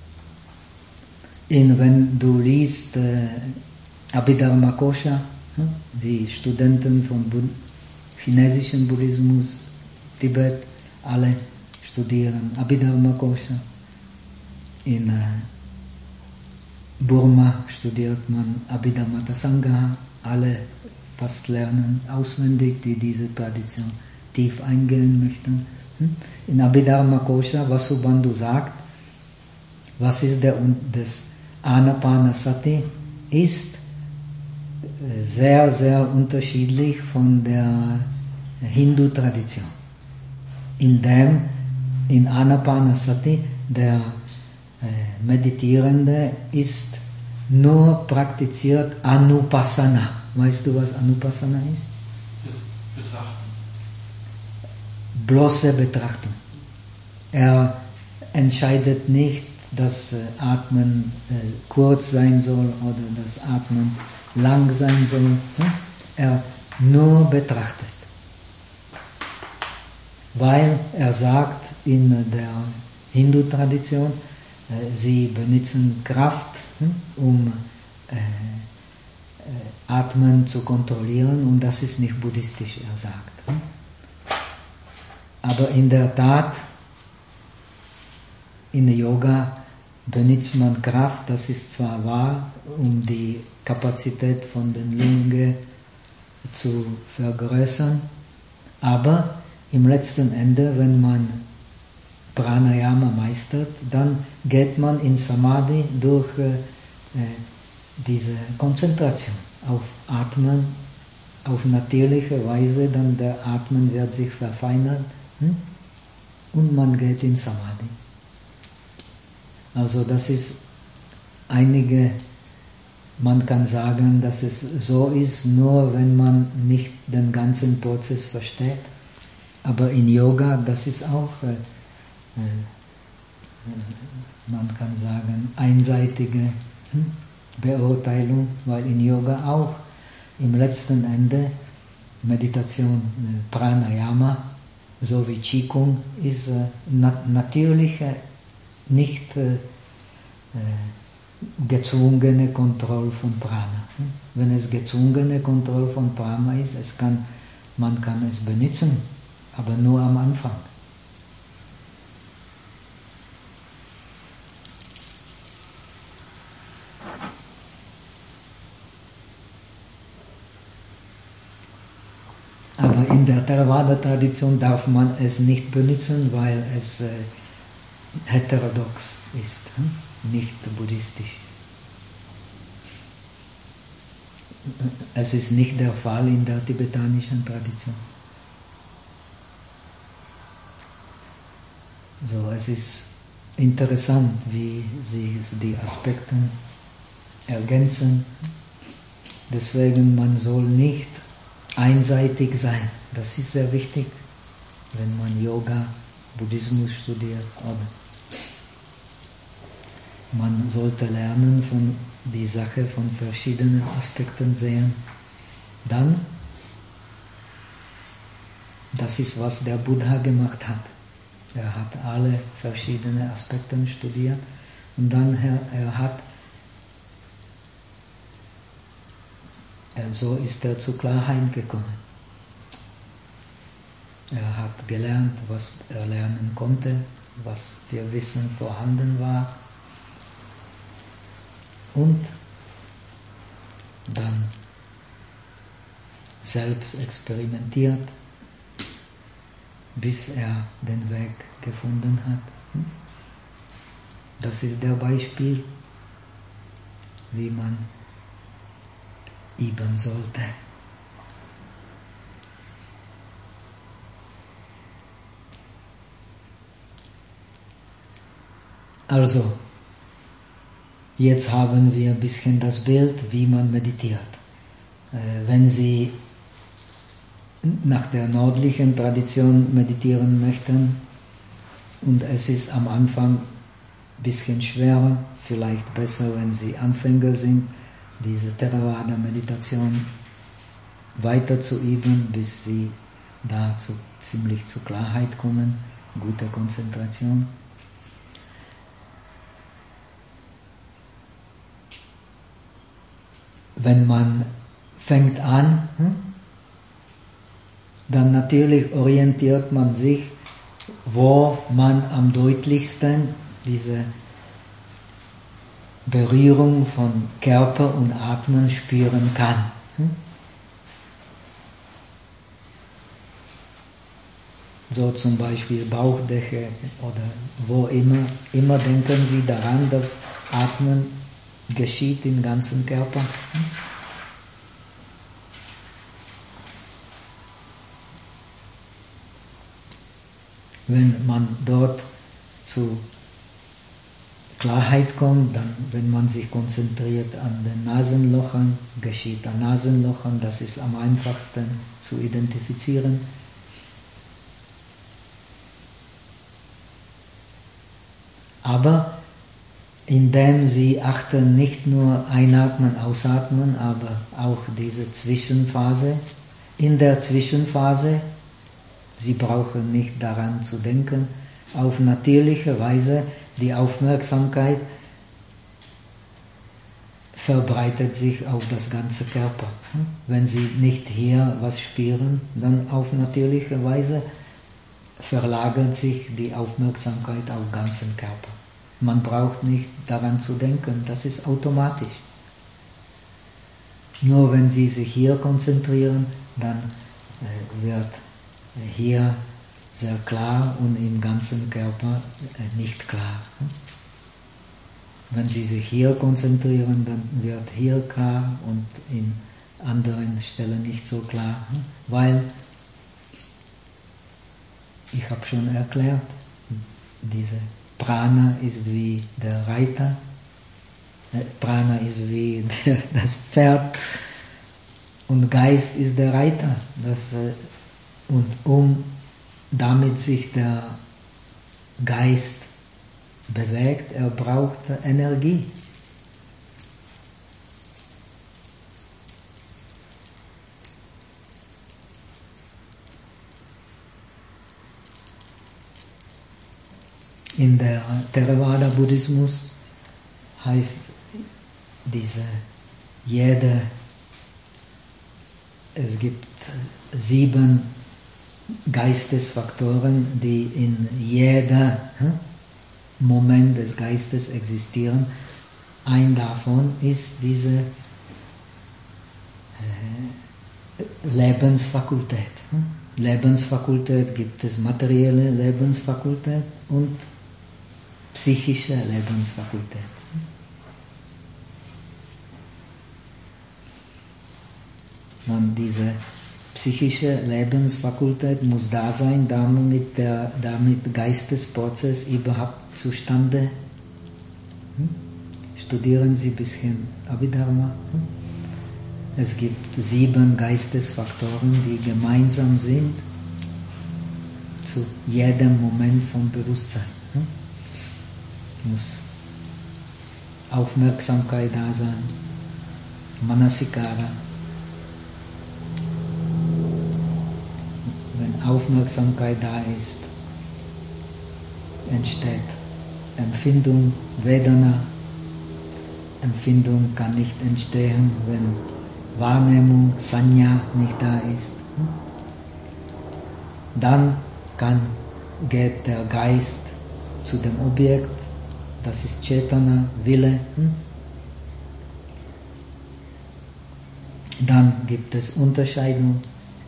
Und wenn du liest äh, Abhidharma Kosha, hm? die Studenten vom Bud- chinesischen Buddhismus, Tibet, alle studieren Abhidharma Kosha. In äh, Burma studiert man Abhidharma Sangha. Alle fast lernen auswendig, die diese Tradition tief eingehen möchten. In Abhidharma Kosha, Vasubandhu sagt, was ist der das Anapanasati ist sehr, sehr unterschiedlich von der Hindu-Tradition. In dem, in Anapanasati, der äh, Meditierende ist nur praktiziert Anupassana. Weißt du, was Anupassana ist? Betrachten. Bloße Betrachtung. Er entscheidet nicht, dass äh, Atmen äh, kurz sein soll oder dass Atmen lang sein soll. Hm? Er nur betrachtet. Weil er sagt in der Hindu-Tradition, äh, sie benutzen Kraft, hm, um äh, äh, Atmen zu kontrollieren und das ist nicht buddhistisch, er sagt. Hm. Aber in der Tat, in der Yoga benutzt man Kraft, das ist zwar wahr, um die Kapazität von den Lungen zu vergrößern, aber im letzten Ende, wenn man Pranayama meistert, dann geht man in Samadhi durch äh, diese Konzentration auf Atmen, auf natürliche Weise, dann der Atmen wird sich verfeinern hm? und man geht in Samadhi. Also das ist einige, man kann sagen, dass es so ist, nur wenn man nicht den ganzen Prozess versteht. Aber in Yoga, das ist auch, äh, äh, man kann sagen, einseitige hm, Beurteilung, weil in Yoga auch im letzten Ende Meditation, äh, Pranayama, so wie Qigong, ist äh, nat- natürliche, nicht äh, äh, gezwungene Kontrolle von Prana. Hm? Wenn es gezwungene Kontrolle von Prana ist, es kann, man kann es benutzen, aber nur am Anfang. Aber in der Theravada-Tradition darf man es nicht benutzen, weil es äh, heterodox ist, hm? nicht buddhistisch. Es ist nicht der Fall in der tibetanischen Tradition. So, es ist interessant, wie sie die Aspekte ergänzen. Deswegen, man soll nicht einseitig sein. Das ist sehr wichtig, wenn man Yoga, Buddhismus studiert. Oder man sollte lernen, von die Sache von verschiedenen Aspekten sehen. Dann, das ist, was der Buddha gemacht hat. Er hat alle verschiedenen Aspekte studiert und dann er, er hat, er, so ist er zur Klarheit gekommen. Er hat gelernt, was er lernen konnte, was für Wissen vorhanden war und dann selbst experimentiert, bis er den Weg gefunden hat. Das ist der Beispiel, wie man üben sollte. Also, jetzt haben wir ein bisschen das Bild, wie man meditiert. Wenn Sie nach der nördlichen Tradition meditieren möchten und es ist am Anfang ein bisschen schwerer, vielleicht besser, wenn Sie Anfänger sind, diese Theravada-Meditation weiter zu üben, bis Sie da zu, ziemlich zur Klarheit kommen, gute Konzentration. Wenn man fängt an, dann natürlich orientiert man sich, wo man am deutlichsten diese Berührung von Körper und Atmen spüren kann. So zum Beispiel Bauchdecke oder wo immer. Immer denken Sie daran, dass Atmen geschieht im ganzen Körper. Wenn man dort zu Klarheit kommt, dann, wenn man sich konzentriert an den Nasenlochern, geschieht an Nasenlochern, das ist am einfachsten zu identifizieren. Aber indem Sie achten nicht nur einatmen, ausatmen, aber auch diese Zwischenphase. In der Zwischenphase, Sie brauchen nicht daran zu denken, auf natürliche Weise die Aufmerksamkeit verbreitet sich auf das ganze Körper. Wenn Sie nicht hier was spüren, dann auf natürliche Weise verlagert sich die Aufmerksamkeit auf den ganzen Körper. Man braucht nicht daran zu denken, das ist automatisch. Nur wenn Sie sich hier konzentrieren, dann äh, wird hier sehr klar und im ganzen Körper äh, nicht klar. Wenn Sie sich hier konzentrieren, dann wird hier klar und in anderen Stellen nicht so klar, weil, ich habe schon erklärt, diese Prana ist wie der Reiter, Prana ist wie das Pferd und Geist ist der Reiter. Das, und um damit sich der Geist bewegt, er braucht Energie. In der Theravada-Buddhismus heißt diese jede, es gibt sieben Geistesfaktoren, die in jedem Moment des Geistes existieren. Ein davon ist diese Lebensfakultät. Lebensfakultät gibt es materielle Lebensfakultät und psychische Lebensfakultät. Man diese psychische Lebensfakultät muss da sein, damit der damit Geistesprozess überhaupt zustande. Hm? Studieren Sie ein bisschen Abhidharma. Hm? Es gibt sieben Geistesfaktoren, die gemeinsam sind zu jedem Moment vom Bewusstsein. Hm? Muss Aufmerksamkeit da sein, Manasikara. Wenn Aufmerksamkeit da ist, entsteht Empfindung, Vedana. Empfindung kann nicht entstehen, wenn Wahrnehmung, Sanya nicht da ist. Dann kann, geht der Geist zu dem Objekt, das ist Cetana, Wille. Dann gibt es Unterscheidung,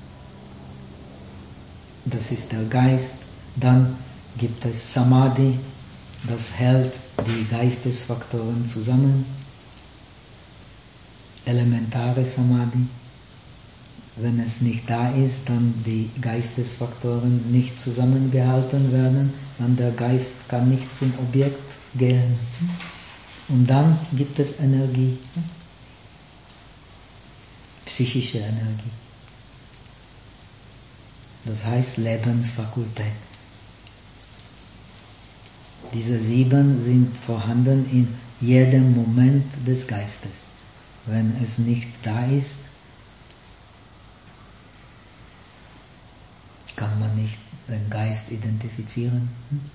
das ist der Geist. Dann gibt es Samadhi, das hält die Geistesfaktoren zusammen. Elementare Samadhi. Wenn es nicht da ist, dann die Geistesfaktoren nicht zusammengehalten werden, dann der Geist kann nicht zum Objekt gehen. Und dann gibt es Energie, psychische Energie. Das heißt Lebensfakultät. Diese sieben sind vorhanden in jedem Moment des Geistes. Wenn es nicht da ist, kann man nicht den Geist identifizieren.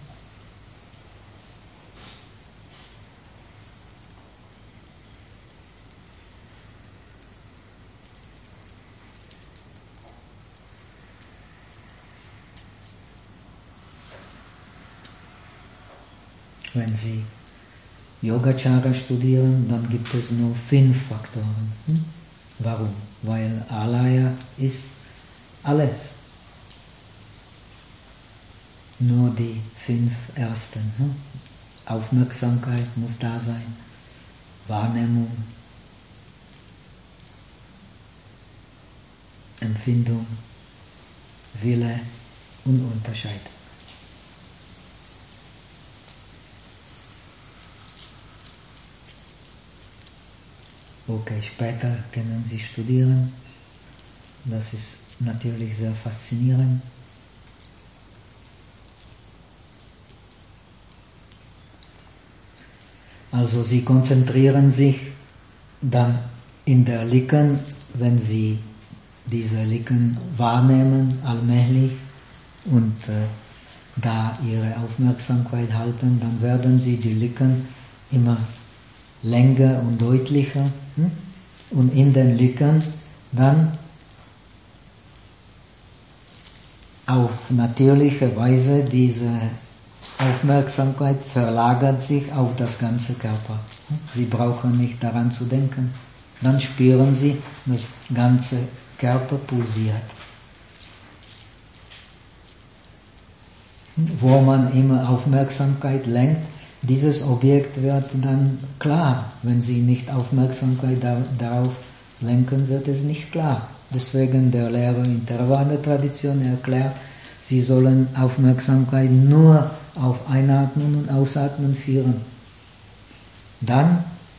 Wenn Sie Yogacara studieren, dann gibt es nur fünf Faktoren. Hm? Warum? Weil Alaya ist alles. Nur die fünf ersten. Hm? Aufmerksamkeit muss da sein, Wahrnehmung, Empfindung, Wille und Unterscheid. Okay, später können Sie studieren. Das ist natürlich sehr faszinierend. Also Sie konzentrieren sich dann in der Liken, wenn Sie diese Liken wahrnehmen, allmählich, und äh, da Ihre Aufmerksamkeit halten, dann werden Sie die Liken immer länger und deutlicher. Hm? Und in den Liken dann auf natürliche Weise diese Aufmerksamkeit verlagert sich auf das ganze Körper. Sie brauchen nicht daran zu denken. Dann spüren Sie, dass der ganze Körper pulsiert. Wo man immer Aufmerksamkeit lenkt, dieses Objekt wird dann klar. Wenn Sie nicht Aufmerksamkeit darauf lenken, wird es nicht klar. Deswegen der Lehrer in Theravada-Tradition erklärt, Sie sollen Aufmerksamkeit nur auf Einatmen und Ausatmen führen. Dann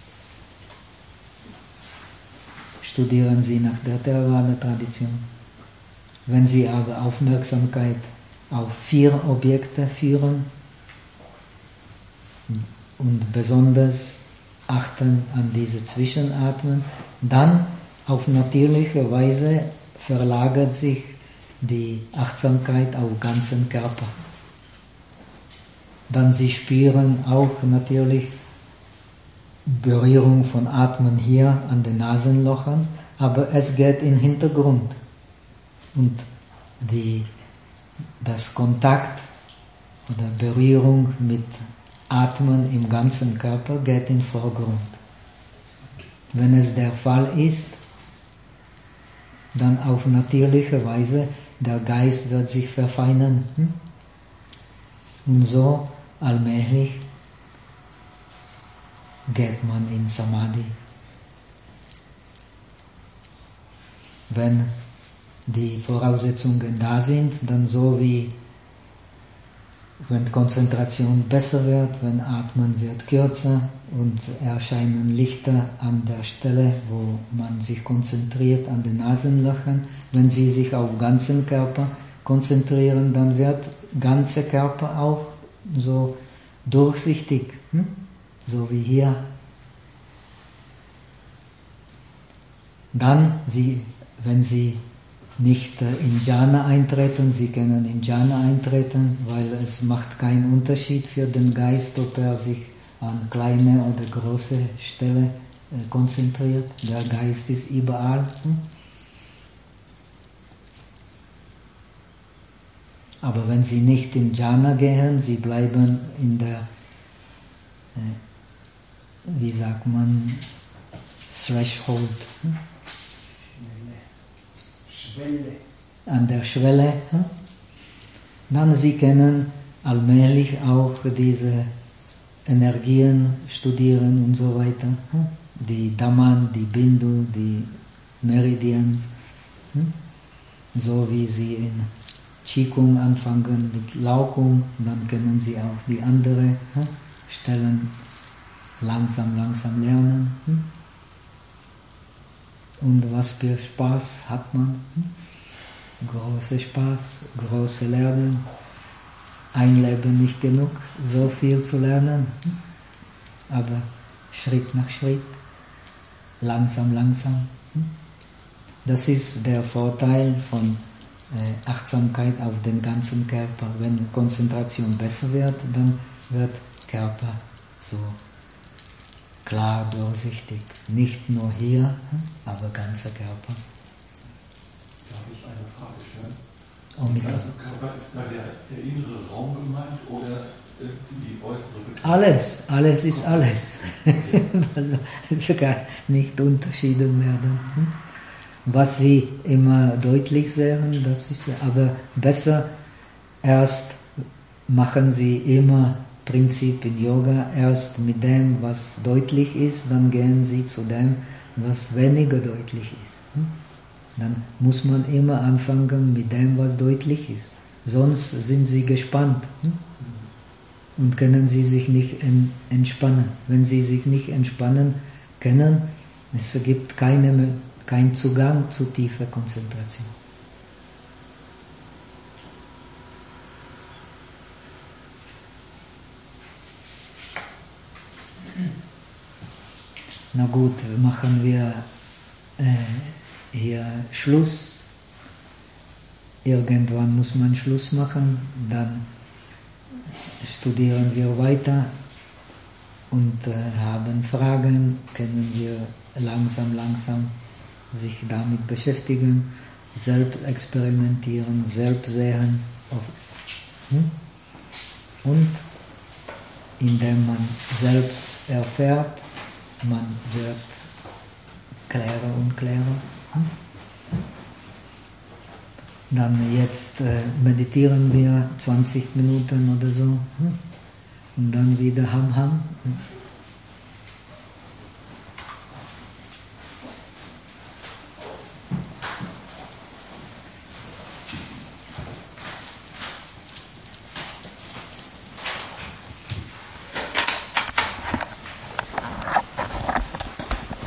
studieren Sie nach der Theravada-Tradition. Wenn Sie aber Aufmerksamkeit auf vier Objekte führen und besonders achten an diese Zwischenatmen, dann auf natürliche Weise verlagert sich die Achtsamkeit auf ganzen Körper. Dann Sie spüren auch natürlich Berührung von Atmen hier an den Nasenlochern, aber es geht in den Hintergrund. Und die, das Kontakt oder Berührung mit Atmen im ganzen Körper geht in den Vordergrund. Wenn es der Fall ist, dann auf natürliche Weise der Geist wird sich verfeinern. Hm? Und so allmählich geht man in Samadhi. Wenn die Voraussetzungen da sind, dann so wie wenn Konzentration besser wird, wenn Atmen wird kürzer und erscheinen Lichter an der Stelle, wo man sich konzentriert, an den Nasenlöchern. Wenn Sie sich auf ganzen Körper konzentrieren, dann wird ganze Körper auch so durchsichtig, hm? So wie hier. Dann, Sie, wenn Sie nicht in Jhana eintreten, Sie können in Jhana eintreten, weil es macht keinen Unterschied für den Geist, ob er sich an kleine oder große Stelle konzentriert. Der Geist ist überall. Aber wenn Sie nicht in Jhana gehen, Sie bleiben in der, wie sagt man, Threshold. Schwelle. An der Schwelle, dann Sie können allmählich auch diese Energien studieren und so weiter. Die Dhamman, die Bindu, die Meridians. So wie Sie in Qigong anfangen mit Laukum, dann können Sie auch die anderen Stellen langsam, langsam lernen. Und was für Spaß hat man? Großer Spaß, große Lernen. Ein Leben nicht genug, so viel zu lernen. Aber Schritt nach Schritt, langsam, langsam. Das ist der Vorteil von äh, Achtsamkeit auf den ganzen Körper. Wenn Konzentration besser wird, dann wird Körper so klar, durchsichtig. Nicht nur hier, aber ganzer Körper. Darf ich eine Frage stellen? Oh, mit also Körper, ist da der, der innere Raum gemeint oder die äußere Begrenzung? Alles, alles ist alles. Also gar nicht unterschieden werden. Was Sie immer deutlich sehen, das ist aber besser. Erst machen Sie immer Prinzip in Yoga, erst mit dem, was deutlich ist, dann gehen Sie zu dem, was weniger deutlich ist. Dann muss man immer anfangen mit dem, was deutlich ist. Sonst sind Sie gespannt und können Sie sich nicht entspannen. Wenn Sie sich nicht entspannen können, es gibt keine, keinen Zugang zu tiefer Konzentration. Na gut, machen wir äh, hier Schluss. Irgendwann muss man Schluss machen, dann studieren wir weiter und äh, haben Fragen, können wir langsam, langsam sich damit beschäftigen, selbst experimentieren, selbst sehen. Hm? Und indem man selbst erfährt, man wird klarer und klarer. Dann jetzt äh, meditieren wir zwanzig Minuten oder so und dann wieder Ham Ham.